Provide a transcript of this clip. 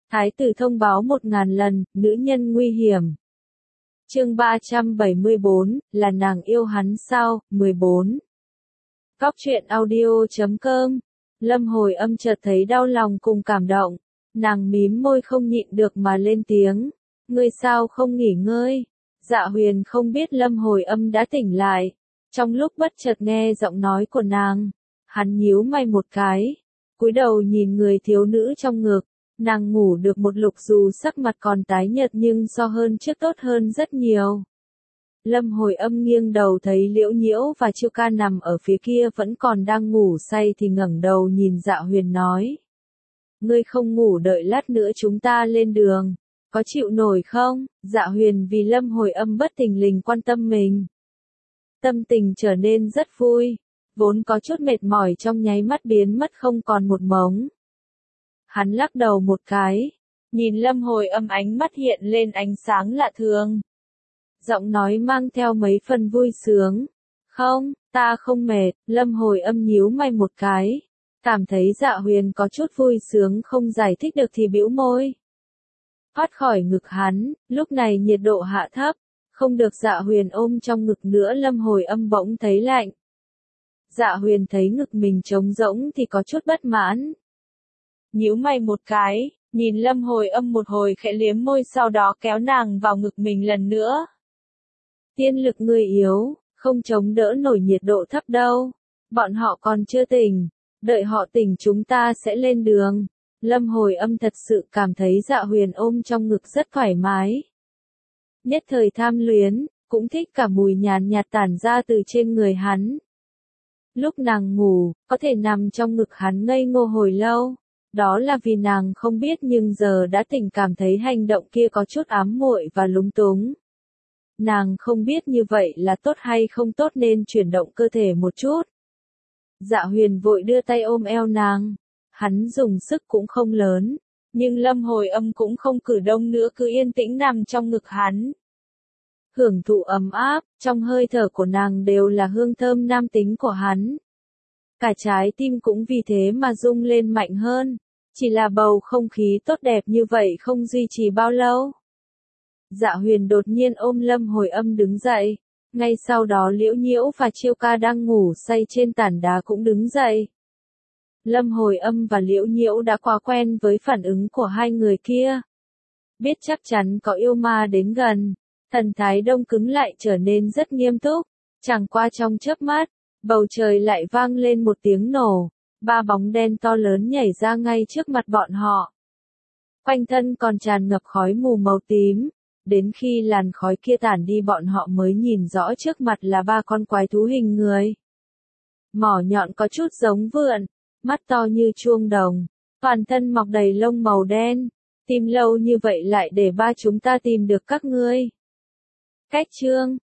Thái tử thông báo 1000 lần, nữ nhân nguy hiểm. Chương 374, là nàng yêu hắn sao? 14. Góc truyện audio.com. Lâm Hồi Âm chợt thấy đau lòng cùng cảm động, nàng mím môi không nhịn được mà lên tiếng, ngươi sao không nghỉ ngơi? Dạ Huyền không biết Lâm Hồi Âm đã tỉnh lại, trong lúc bất chợt nghe giọng nói của nàng, hắn nhíu mày một cái, cúi đầu nhìn người thiếu nữ trong ngực. Nàng ngủ được một lúc dù sắc mặt còn tái nhợt nhưng so hơn trước tốt hơn rất nhiều. Lâm Hồi Âm nghiêng đầu thấy Liễu Nhiễu và Chiêu Ca nằm ở phía kia vẫn còn đang ngủ say thì ngẩng đầu nhìn Dạ Huyền nói. Ngươi không ngủ đợi lát nữa chúng ta lên đường, có chịu nổi không? Dạ Huyền vì Lâm Hồi Âm bất thình lình quan tâm mình. Tâm tình trở nên rất vui, vốn có chút mệt mỏi trong nháy mắt biến mất không còn một mống. Hắn lắc đầu một cái, nhìn Lâm Hồi Âm ánh mắt hiện lên ánh sáng lạ thường. Giọng nói mang theo mấy phần vui sướng. Không, ta không mệt. Lâm Hồi Âm nhíu mày một cái, cảm thấy Dạ Huyền có chút vui sướng không giải thích được thì bĩu môi. Thoát khỏi ngực hắn, lúc này nhiệt độ hạ thấp, không được Dạ Huyền ôm trong ngực nữa. Lâm Hồi Âm bỗng thấy lạnh. Dạ Huyền thấy ngực mình trống rỗng thì có chút bất mãn. Nhíu mày một cái, nhìn Lâm Hồi Âm một hồi khẽ liếm môi sau đó kéo nàng vào ngực mình lần nữa. Tiên lực ngươi yếu, không chống đỡ nổi nhiệt độ thấp đâu. Bọn họ còn chưa tỉnh, đợi họ tỉnh chúng ta sẽ lên đường. Lâm Hồi Âm thật sự cảm thấy Dạ Huyền ôm trong ngực rất thoải mái. Nhất thời tham luyến, cũng thích cả mùi nhàn nhạt tản ra từ trên người hắn. Lúc nàng ngủ, có thể nằm trong ngực hắn ngây ngô hồi lâu. Đó là vì nàng không biết nhưng giờ đã tỉnh cảm thấy hành động kia có chút ám muội và lúng túng. Nàng không biết như vậy là tốt hay không tốt nên chuyển động cơ thể một chút. Dạ Huyền vội đưa tay ôm eo nàng. Hắn dùng sức cũng không lớn, nhưng Lâm Hồi Âm cũng không cử động nữa cứ yên tĩnh nằm trong ngực hắn. Hưởng thụ ấm áp, trong hơi thở của nàng đều là hương thơm nam tính của hắn. Cả trái tim cũng vì thế mà rung lên mạnh hơn. Chỉ là bầu không khí tốt đẹp như vậy không duy trì bao lâu. Dạ Huyền đột nhiên ôm Lâm Hồi Âm đứng dậy. Ngay sau đó Liễu Nhiễu và Chiêu Ca đang ngủ say trên tảng đá cũng đứng dậy. Lâm Hồi Âm và Liễu Nhiễu đã quá quen với phản ứng của hai người kia. Biết chắc chắn có yêu ma đến gần, thần thái đông cứng lại trở nên rất nghiêm túc. Chẳng qua trong chớp mắt, bầu trời lại vang lên một tiếng nổ. 3 bóng đen to lớn nhảy ra ngay trước mặt bọn họ. Quanh thân còn tràn ngập khói mù màu tím. Đến khi làn khói kia tản đi bọn họ mới nhìn rõ trước mặt là 3 con quái thú hình người. Mỏ nhọn có chút giống vượn, mắt to như chuông đồng, toàn thân mọc đầy lông màu đen. Tìm lâu như vậy lại để ba chúng ta tìm được các ngươi. Cách chương